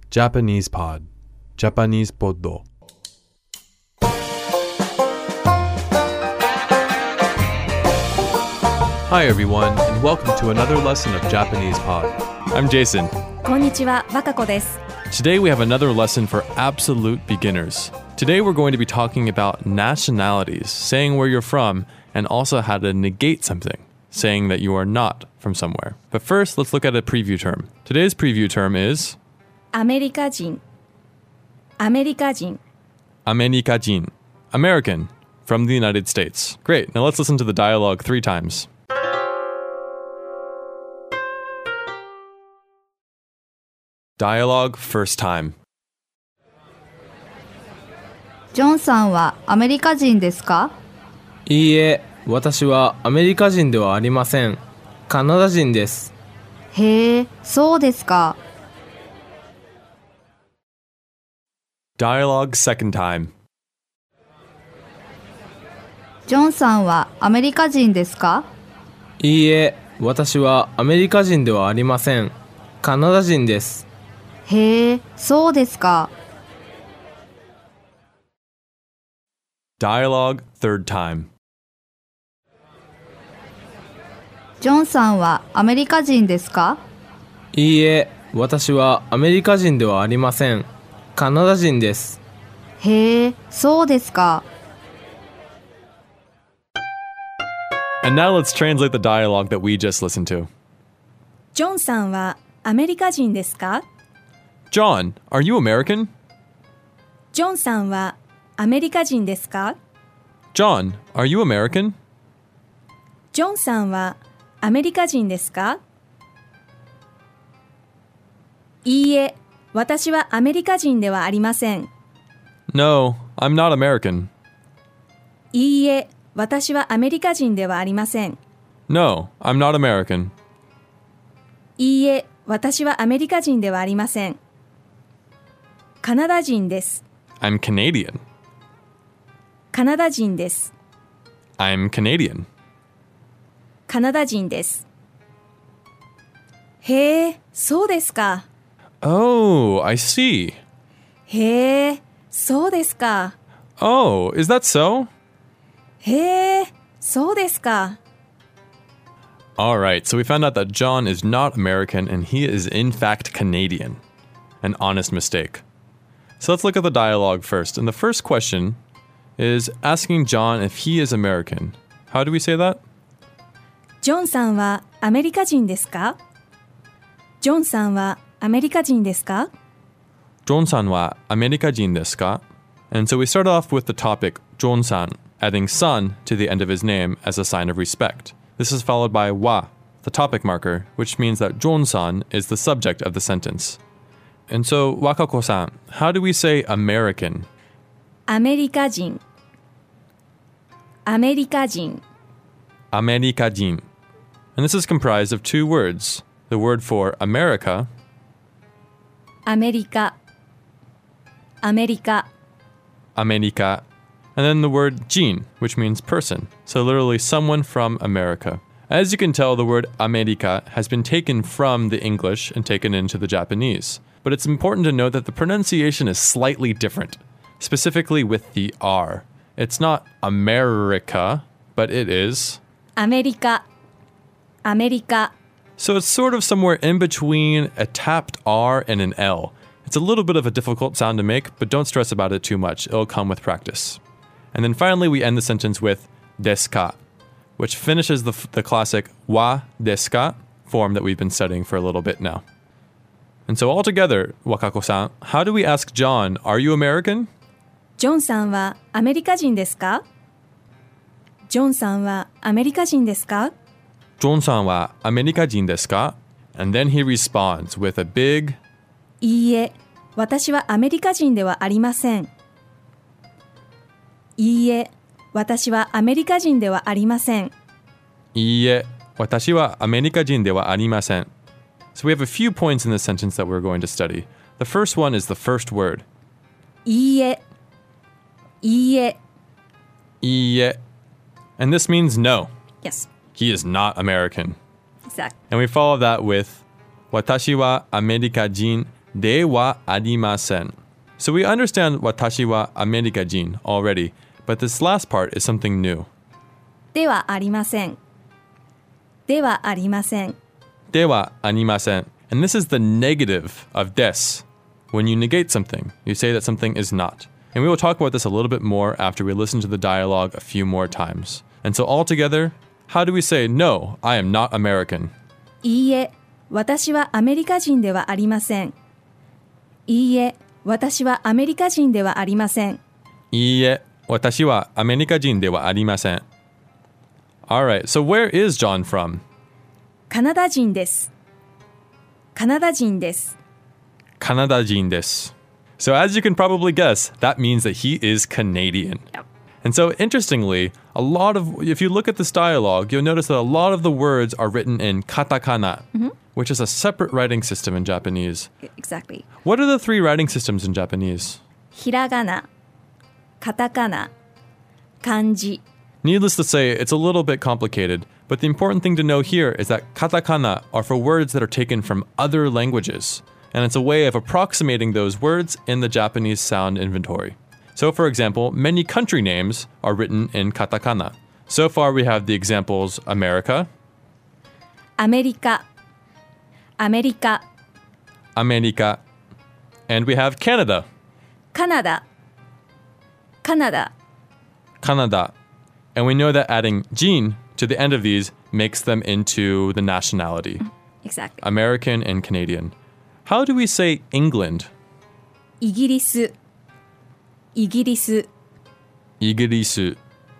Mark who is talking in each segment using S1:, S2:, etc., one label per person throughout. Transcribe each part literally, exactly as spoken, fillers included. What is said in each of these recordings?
S1: Japanese Pod Japanese Poddo Hi everyone, and welcome to another lesson of Japanese Pod. I'm Jason.
S2: こんにちは、わかこです。
S1: Today we have another lesson for absolute beginners. Today we're going to be talking about nationalities, saying where you're from, and also how to negate something, saying that you are not from somewhere. But first, let's look at a preview term. Today's preview term is
S2: アメリカ人、アメリカ人、
S1: Amerikajin, American, from the United States. Great, now let's listen to the dialogue three times. Dialogue first time.
S3: ジョンさんはアメリカ人ですか？
S4: いいえ、私はアメリカ人ではありません。カナダ人です。
S3: へえ、そうですか。
S1: Dialogue second time.
S3: ジョンさんはアメリカ人ですか？
S4: いいえ、私はアメリカ人ではありません。カナダ人です。
S3: へえ、そうですか。
S1: Dialogue third time.
S3: ジョンさんはアメリカ人ですか？
S4: いいえ、私はアメリカ人ではありません。カナダ人です。
S3: へえ、そうですか。
S1: And now let's translate the dialogue that we just listened to.
S2: ジョンさんはアメリカ人ですか？
S1: John, are you American?
S2: ジョンさんはアメリカ人ですか？
S1: John, are you American?
S2: ジョンさんはアメリカ人ですか？いいえ、私はアメリカ人ではありません。
S1: No, I'm not American.
S2: いいえ、私はアメリカ人ではありません。
S1: No, I'm not American.
S2: いいえ、私はアメリカ人ではありません。カナダ人です。
S1: I'm Canadian.
S2: カナダ人です。
S1: I'm Canadian.
S2: カナダ人です。へえ、そうですか。
S1: Oh, I see.
S2: へえ、そうですか。
S1: Oh, is that so?
S2: へえ、そうですか。
S1: Alright, so we found out that John is not American and he is in fact Canadian. An honest mistake. So let's look at the dialogue first. And the first question is asking John if he is American. How do we say that?
S2: ジョンさんはアメリカ人ですか？ジョンさんはアメリカ人ですか？
S1: John-san wa Amerika-jin desu ka? And so we start off with the topic John-san, adding san to the end of his name as a sign of respect. This is followed by wa, the topic marker, which means that John-san is the subject of the sentence. And so, Wakako-san, how do we say American?
S2: アメリカ人、アメリカ人、
S1: Amerika-jin. And this is comprised of two words. The word for America,
S2: アメリカ、アメリカ、
S1: Amerika, and then the word jin, which means person. So literally someone from America. As you can tell, the word Amerika has been taken from the English and taken into the Japanese. But it's important to note that the pronunciation is slightly different, specifically with the R. It's not America, but it is
S2: アメリカ、アメリカ。
S1: So it's sort of somewhere in between a tapped R and an L. It's a little bit of a difficult sound to make, but don't stress about it too much. It'll come with practice. And then finally, we end the sentence with desu ka, which finishes the, the classic wa desu ka form that we've been studying for a little bit now. And so altogether, Wakako-san, how do we ask John, are you American?
S2: ジョンさんはアメリカ人ですか？ジョンさんはアメリカ人ですか？
S1: John-san wa Amerika-jin desu ka? And then he responds with a big
S2: いいえ、私はアメリカ人ではありません。いいえ、私はアメリカ人ではありません。
S1: いいえ、私はアメリカ人ではありません. So we have a few points in this sentence that we're going to study. The first one is the first word.
S2: いいえ、いいえ。
S1: いいえ. And this means no.
S2: Yes.
S1: He is not American.
S2: Exactly.
S1: And we follow that with 私はアメリカ人ではありません. So we understand 私はアメリカ人 already, but this last part is something new.
S2: ではありません。ではありません。
S1: ではありません. And this is the negative of des. When you negate something, you say that something is not. And we will talk about this a little bit more after we listen to the dialogue a few more times. And so altogether, how do we say, no, I am not American?
S2: いいえ、私はアメリカ人ではありません。いいえ、私はアメリカ人ではありません。
S1: いいえ、私はアメリカ人ではありません. Alright, so where is John from?
S2: カナダ人です。カナダ人です。
S1: カナダ人です. So as you can probably guess, that means that he is Canadian.
S2: Yep.
S1: And so interestingly, a lot of, if you look at this dialogue, you'll notice that a lot of the words are written in katakana, mm-hmm. which is a separate writing system in Japanese.
S2: Exactly.
S1: What are the three writing systems in Japanese?
S2: ひらがな、カタカナ、漢字.
S1: Needless to say, it's a little bit complicated, but the important thing to know here is that katakana are for words that are taken from other languages. And it's a way of approximating those words in the Japanese sound inventory. So for example, many country names are written in katakana. So far we have the examples America,
S2: アメリカ、アメリカ、
S1: America, and we have Canada,
S2: カナダ、カナダ.
S1: Canada. And we know that adding jin to the end of these makes them into the nationality.
S2: Exactly.
S1: American and Canadian. How do we say England?
S2: イギリス、イギリス。
S1: イギリス.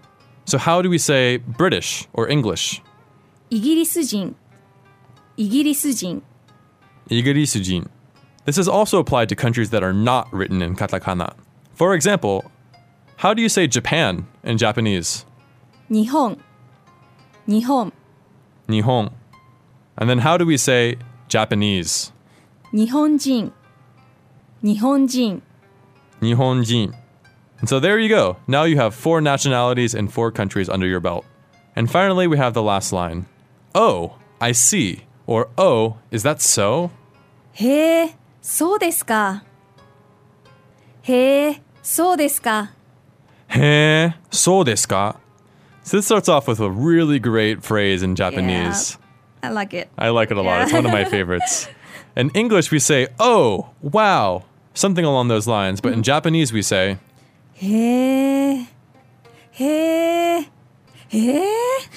S1: So how do we say British or English?
S2: イギリス人、イギリス人。
S1: イギリス人. This is also applied to countries that are not written in katakana. For example, how do you say Japan in Japanese?
S2: 日本、日本。
S1: Nihon. And then how do we say Japanese?
S2: 日本人、日本人。
S1: Nihonjin. And so there you go. Now you have four nationalities and four countries under your belt. And finally, we have the last line. Oh, I see. Or, oh, is that so?
S2: へえ、そうですか。へえ、そうですか。
S1: へえ、そうですか? So this starts off with a really great phrase in Japanese.
S2: Yeah, I like it.
S1: I like it a lot. It's one of my favorites. In English, we say, oh, wow, something along those lines. But in Japanese, we say,
S2: へえ、へえ、へえ。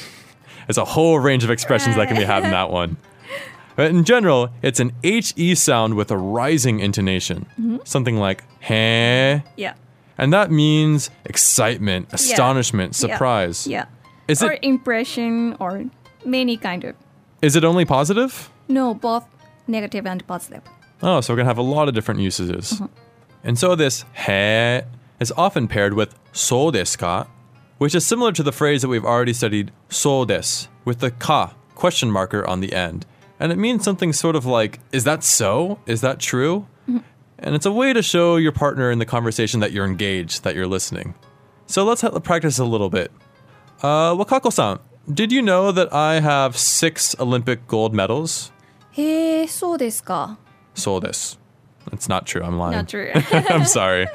S1: It's a whole range of expressions that can be had in that one. But in general, it's an H E sound with a rising intonation. Mm-hmm. Something like, he.
S2: Yeah.
S1: And that means excitement, astonishment,
S2: yeah.
S1: surprise.
S2: Yeah.
S1: Is
S2: or
S1: it,
S2: impression or many kind of.
S1: is it only positive?
S2: No, both negative and positive.
S1: Oh, so we're going to have a lot of different usages. Mm-hmm. And so this he is often paired with so desu ka, which is similar to the phrase that we've already studied, so desu, with the ka question marker on the end. And it means something sort of like, is that so? Is that true? Mm-hmm. And it's a way to show your partner in the conversation that you're engaged, that you're listening. So let's ha- practice a little bit. Uh, Wakako-san, did you know that I have six Olympic gold medals?
S2: へえ、そうですか。
S1: So desu. It's not true, I'm lying.
S2: Not true.
S1: I'm sorry.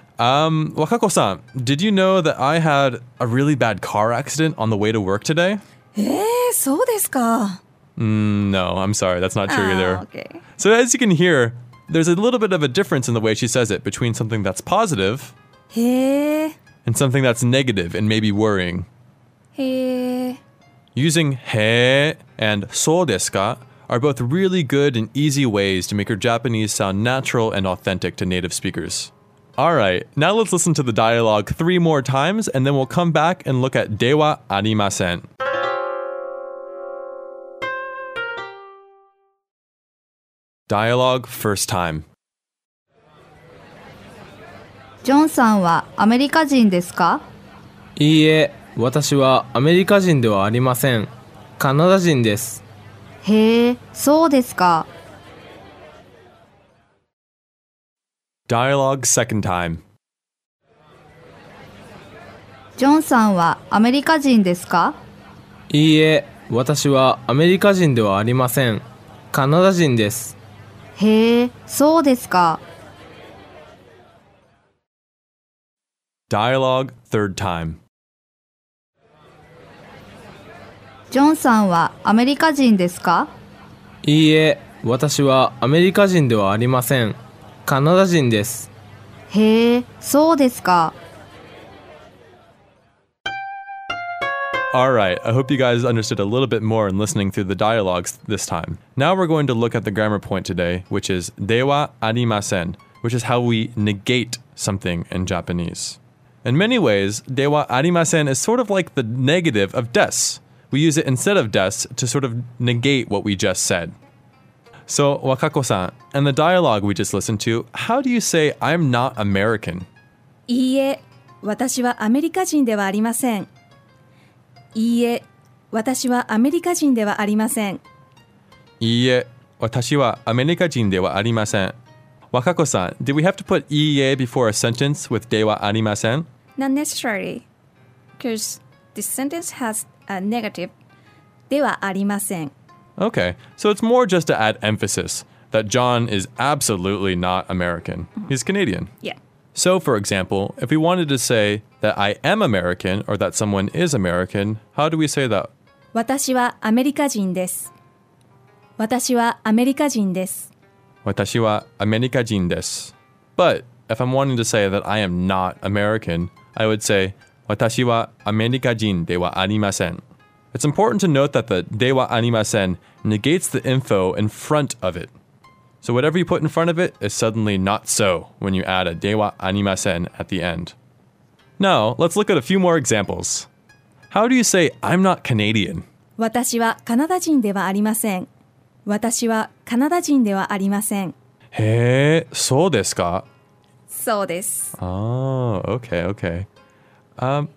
S1: Um, Wakako-san, did you know that I had a really bad car accident on the way to work today?
S2: へえ、そうですか。
S1: Mm, no, I'm sorry. That's not true
S2: Ah,
S1: either.
S2: okay.
S1: So as you can hear, there's a little bit of a difference in the way she says it between something that's positive
S2: へえ、
S1: and something that's negative and maybe worrying.
S2: へえ。
S1: Using he and so desu ka are both really good and easy ways to make your Japanese sound natural and authentic to native speakers. Alright, now let's listen to the dialogue three more times and then we'll come back and look at dewa arimasen. Dialogue first time.
S3: ジョンさんはアメリカ人ですか？
S4: いいえ、私はアメリカ人ではありません。カナダ人です。
S3: へえ、そうですか。
S1: Dialogue second time.
S3: ジョンさんはアメリカ人ですか？
S4: いいえ、私はアメリカ人ではありません。カナダ人です。
S3: へえ、そうですか。
S1: Dialogue third time.
S3: ジョンさんはアメリカ人ですか？
S4: いいえ、私はアメリカ人ではありません。カナダ人です。
S3: へえ、そうですか。
S1: Alright, I hope you guys understood a little bit more in listening through the dialogues this time. Now we're going to look at the grammar point today, which is ではありません, which is how we negate something in Japanese. In many ways, ではありません is sort of like the negative of des. We use it instead of des to sort of negate what we just said. So, Wakako-san, in the dialogue we just listened to, how do you say I'm not American?
S2: いいえ、私はアメリカ人ではありません。いいえ、私はアメリカ人ではありません。
S1: いいえ、私はアメリカ人ではありません。Wakako-san, did we have to put いいえ before a sentence with ではありません?
S2: Not necessarily, because this sentence has a negative ではありません。
S1: Okay, so it's more just to add emphasis that John is absolutely not American. He's Canadian.
S2: Yeah.
S1: So, for example, if we wanted to say that I am American or that someone is American, how do we say that?
S2: 私はアメリカ人です。私はアメリカ人です。
S1: 私はアメリカ人です. But if I'm wanting to say that I am not American, I would say 私はアメリカ人ではありません. It's important to note that the ではありません negates the info in front of it. So whatever you put in front of it is suddenly not so when you add a ではありません at the end. Now, let's look at a few more examples. How do you say I'm not Canadian?
S2: 私はカナダ人ではありません。私はカナダ人ではありません。
S1: へえ、そうですか?
S2: そうです。
S1: Oh, okay, okay. Um,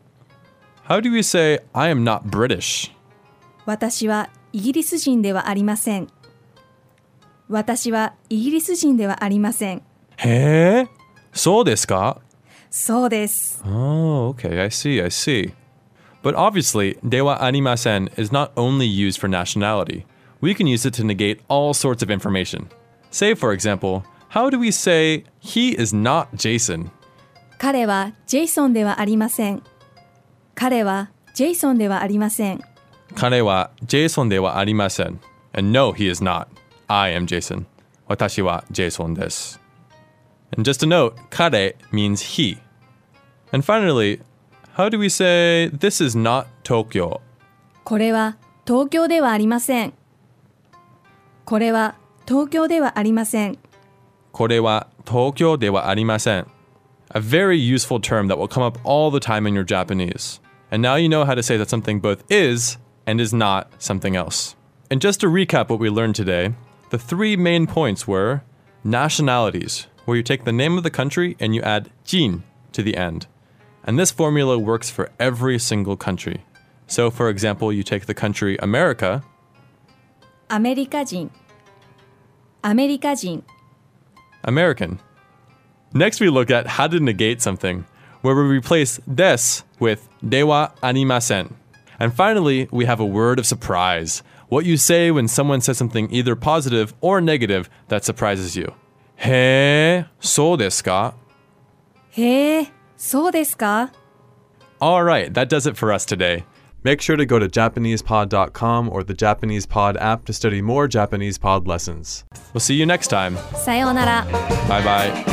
S1: how do we say I am not British?
S2: 私はイギリス人ではありません。私はイギリス人ではありません。
S1: へえ、そうですか?
S2: そうです。
S1: Oh, okay, I see, I see. But obviously, ではありません is not only used for nationality. We can use it to negate all sorts of information. Say, for example, how do we say he is not Jason?
S2: 彼はジェイソンではありません。彼はジェイソンではありません。
S1: 彼はジェイソンではありません. And no, he is not. I am Jason. 私はジェイソンです. And just a note, 彼 means he. And finally, how do we say this is not Tokyo?
S2: これは東京ではありません。これは東京ではありません。
S1: これは東京ではありません. A very useful term that will come up all the time in your Japanese. And now you know how to say that something both is and is not something else. And just to recap what we learned today, the three main points were nationalities, where you take the name of the country and you add jin to the end. And this formula works for every single country. So, for example, you take the country America.
S2: アメリカ人。アメリカ人。
S1: American. Next, we look at how to negate something, where we replace des with ではありません. And finally, we have a word of surprise. What you say when someone says something either positive or negative that surprises you. へえ、そうですか?
S2: へえ、そうですか?
S1: Alright, that does it for us today. Make sure to go to Japanese pod dot com or the Japanese Pod app to study more Japanese Pod lessons. We'll see you next time.
S2: さようなら。
S1: Bye bye.